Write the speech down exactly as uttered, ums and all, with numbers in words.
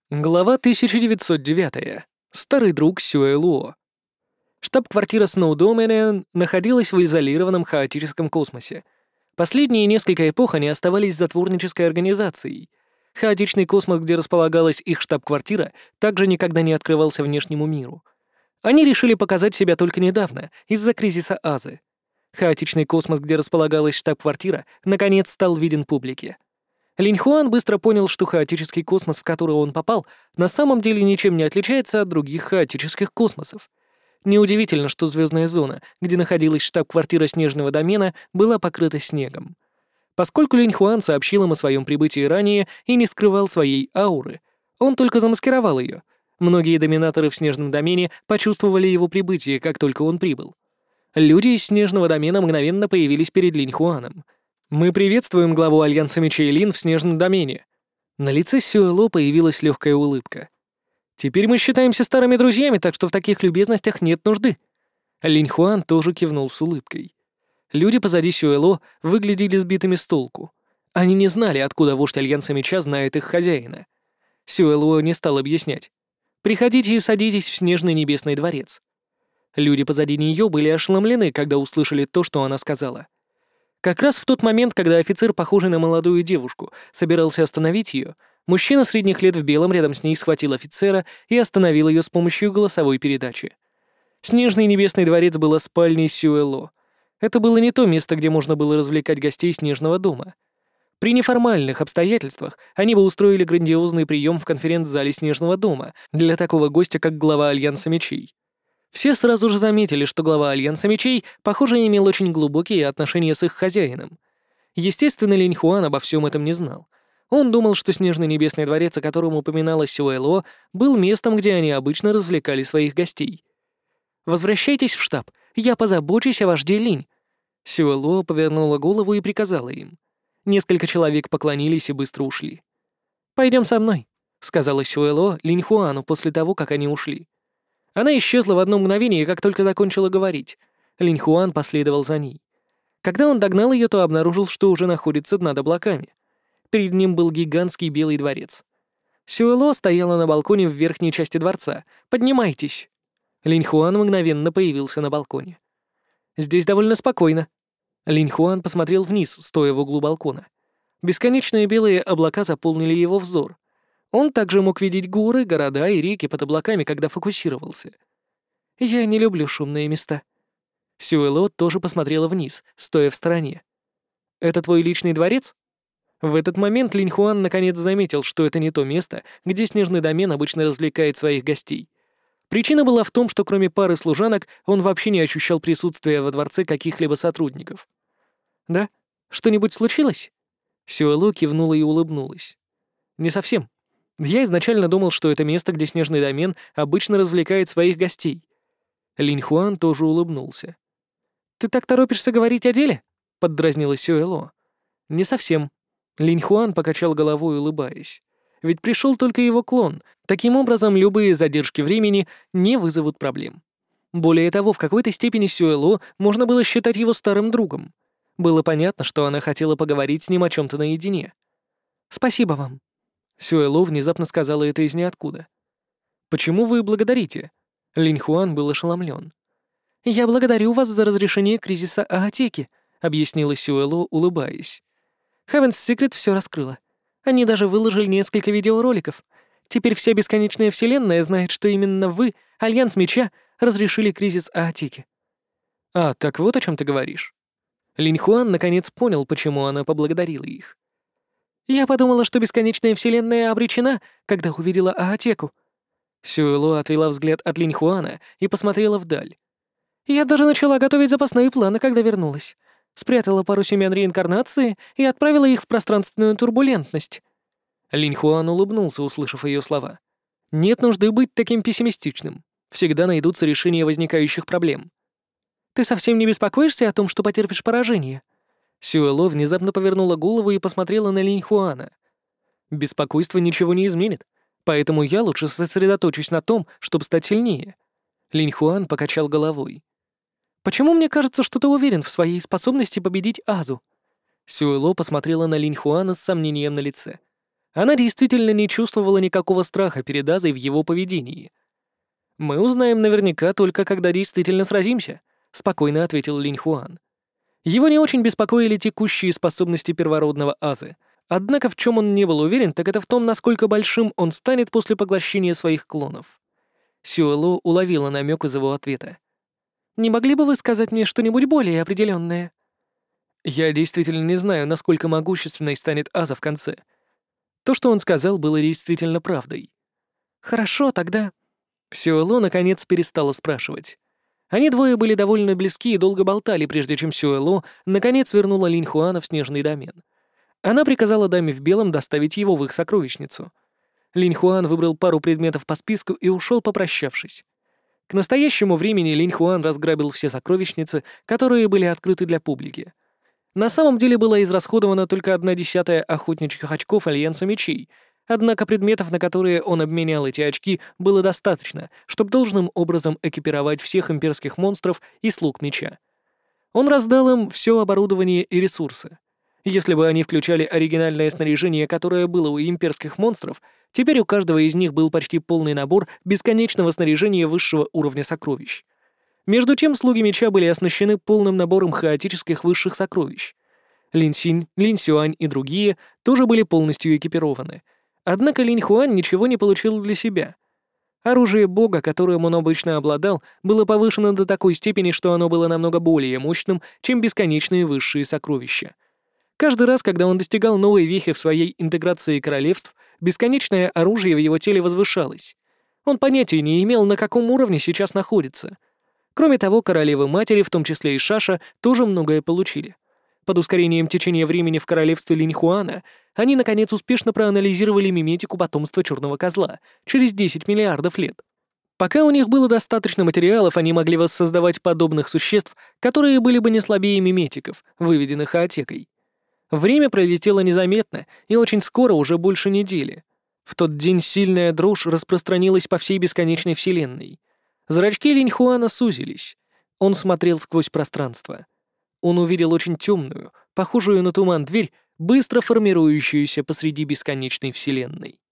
Глава тысяча девятьсот девять. Старый друг Сюэ Луо. Штаб-квартира Snow Dominion находилась в изолированном хаотическом космосе. Последние несколько эпох они оставались затворнической организацией. Хаотичный космос, где располагалась их штаб-квартира, также никогда не открывался внешнему миру. Они решили показать себя только недавно, из-за кризиса Азы. Хаотичный космос, где располагалась штаб-квартира, наконец стал виден публике. Линьхуан быстро понял, что хаотический космос, в который он попал, на самом деле ничем не отличается от других хаотических космосов. Неудивительно, что звездная зона, где находилась штаб-квартира Снежного домена, была покрыта снегом. Поскольку Линьхуан сообщил им о своем прибытии ранее и не скрывал своей ауры, он только замаскировал ее. Многие доминаторы в Снежном домене почувствовали его прибытие, как только он прибыл. Люди из Снежного домена мгновенно появились перед Линьхуаном. «Мы приветствуем главу Альянса Мечей Лин в Снежном домене». На лице Сюэло появилась легкая улыбка. «Теперь мы считаемся старыми друзьями, так что в таких любезностях нет нужды». Линьхуан тоже кивнул с улыбкой. Люди позади Сюэло выглядели сбитыми с толку. Они не знали, откуда вождь Альянса Меча знает их хозяина. Сюэло не стал объяснять. «Приходите и садитесь в Снежный Небесный дворец». Люди позади нее были ошеломлены, когда услышали то, что она сказала. Как раз в тот момент, когда офицер, похожий на молодую девушку, собирался остановить ее, мужчина средних лет в белом рядом с ней схватил офицера и остановил ее с помощью голосовой передачи. Снежный Небесный дворец было спальней Сюэло. Это было не то место, где можно было развлекать гостей Снежного дома. При неформальных обстоятельствах они бы устроили грандиозный прием в конференц-зале Снежного дома для такого гостя, как глава Альянса Мечей. Все сразу же заметили, что глава Альянса Мечей, похоже, имел очень глубокие отношения с их хозяином. Естественно, Линьхуан обо всем этом не знал. Он думал, что Снежный Небесный дворец, о котором упоминалось Сюэло, был местом, где они обычно развлекали своих гостей. «Возвращайтесь в штаб, я позабочусь о вожде Линь». Сюэло повернула голову и приказала им. Несколько человек поклонились и быстро ушли. «Пойдем со мной», — сказала Сюэло Линьхуану после того, как они ушли. Она исчезла в одно мгновение, как только закончила говорить. Линьхуан последовал за ней. Когда он догнал ее, то обнаружил, что уже находится над облаками. Перед ним был гигантский белый дворец. Сюэло стояла на балконе в верхней части дворца. «Поднимайтесь!» Линьхуан мгновенно появился на балконе. «Здесь довольно спокойно». Линьхуан посмотрел вниз, стоя в углу балкона. Бесконечные белые облака заполнили его взор. Он также мог видеть горы, города и реки под облаками, когда фокусировался. «Я не люблю шумные места». Сюэло тоже посмотрела вниз, стоя в стороне. «Это твой личный дворец?» В этот момент Линьхуан наконец заметил, что это не то место, где Снежный домен обычно развлекает своих гостей. Причина была в том, что кроме пары служанок он вообще не ощущал присутствия во дворце каких-либо сотрудников. «Да? Что-нибудь случилось?» Сюэло кивнула и улыбнулась. «Не совсем. Я изначально думал, что это место, где Снежный домен обычно развлекает своих гостей». Линьхуан тоже улыбнулся. «Ты так торопишься говорить о деле?» — поддразнила Сюэло. «Не совсем». Линьхуан покачал головой, улыбаясь. Ведь пришел только его клон. Таким образом, любые задержки времени не вызовут проблем. Более того, в какой-то степени Сюэло можно было считать его старым другом. Было понятно, что она хотела поговорить с ним о чем-то наедине. «Спасибо вам». Сюэло внезапно сказала это из ниоткуда. «Почему вы благодарите?» Линьхуан был ошеломлен. «Я благодарю вас за разрешение кризиса Аатеки», — объяснила Сюэло, улыбаясь. «Heaven's Secret все раскрыла. Они даже выложили несколько видеороликов. Теперь вся бесконечная вселенная знает, что именно вы, Альянс Меча, разрешили кризис Аатеки». «А, так вот о чем ты говоришь». Линьхуан наконец понял, почему она поблагодарила их. «Я подумала, что бесконечная вселенная обречена, когда увидела Аатеку». Сюэло отвела взгляд от Линьхуана и посмотрела вдаль. «Я даже начала готовить запасные планы, когда вернулась. Спрятала пару семян реинкарнации и отправила их в пространственную турбулентность». Линьхуан улыбнулся, услышав ее слова. «Нет нужды быть таким пессимистичным. Всегда найдутся решения возникающих проблем». «Ты совсем не беспокоишься о том, что потерпишь поражение?» Сюэло внезапно повернула голову и посмотрела на Линьхуана. «Беспокойство ничего не изменит, поэтому я лучше сосредоточусь на том, чтобы стать сильнее». Линьхуан покачал головой. «Почему мне кажется, что ты уверен в своей способности победить Азу?» Сюэло посмотрела на Линьхуана с сомнением на лице. Она действительно не чувствовала никакого страха перед Азой в его поведении. «Мы узнаем наверняка только когда действительно сразимся», — спокойно ответил Линь Хуан. Его не очень беспокоили текущие способности первородного Азы, однако в чем он не был уверен, так это в том, насколько большим он станет после поглощения своих клонов. Сюэло уловила намек из его ответа. «Не могли бы вы сказать мне что-нибудь более определенное?» «Я действительно не знаю, насколько могущественной станет Аза в конце». То, что он сказал, было действительно правдой. «Хорошо, тогда...» Сюэло наконец перестала спрашивать. Они двое были довольно близки и долго болтали, прежде чем Сюэло наконец вернула Линь Хуана в снежный домен. Она приказала даме в белом доставить его в их сокровищницу. Линь Хуан выбрал пару предметов по списку и ушел, попрощавшись. К настоящему времени Линь Хуан разграбил все сокровищницы, которые были открыты для публики. На самом деле была израсходована только одна десятая охотничьих очков Альянса Мечей, однако предметов, на которые он обменял эти очки, было достаточно, чтобы должным образом экипировать всех имперских монстров и слуг меча. Он раздал им все оборудование и ресурсы. Если бы они включали оригинальное снаряжение, которое было у имперских монстров, теперь у каждого из них был почти полный набор бесконечного снаряжения высшего уровня сокровищ. Между тем, слуги меча были оснащены полным набором хаотических высших сокровищ. Линь Синь, Линь Сюань и другие тоже были полностью экипированы. Однако Линь Хуан ничего не получил для себя. Оружие бога, которым он обычно обладал, было повышено до такой степени, что оно было намного более мощным, чем бесконечные высшие сокровища. Каждый раз, когда он достигал новой вехи в своей интеграции королевств, бесконечное оружие в его теле возвышалось. Он понятия не имел, на каком уровне сейчас находится. Кроме того, королевы-матери, в том числе и Шаша, тоже многое получили. Под ускорением течения времени в королевстве Линь Хуана они, наконец, успешно проанализировали миметику потомства черного козла через десять миллиардов лет. Пока у них было достаточно материалов, они могли воссоздавать подобных существ, которые были бы не слабее миметиков, выведенных Аотекой. Время пролетело незаметно, и очень скоро, уже больше недели. В тот день сильная дрожь распространилась по всей бесконечной вселенной. Зрачки Линь Хуана сузились. Он смотрел сквозь пространство. Он увидел очень темную, похожую на туман дверь, быстро формирующуюся посреди бесконечной вселенной.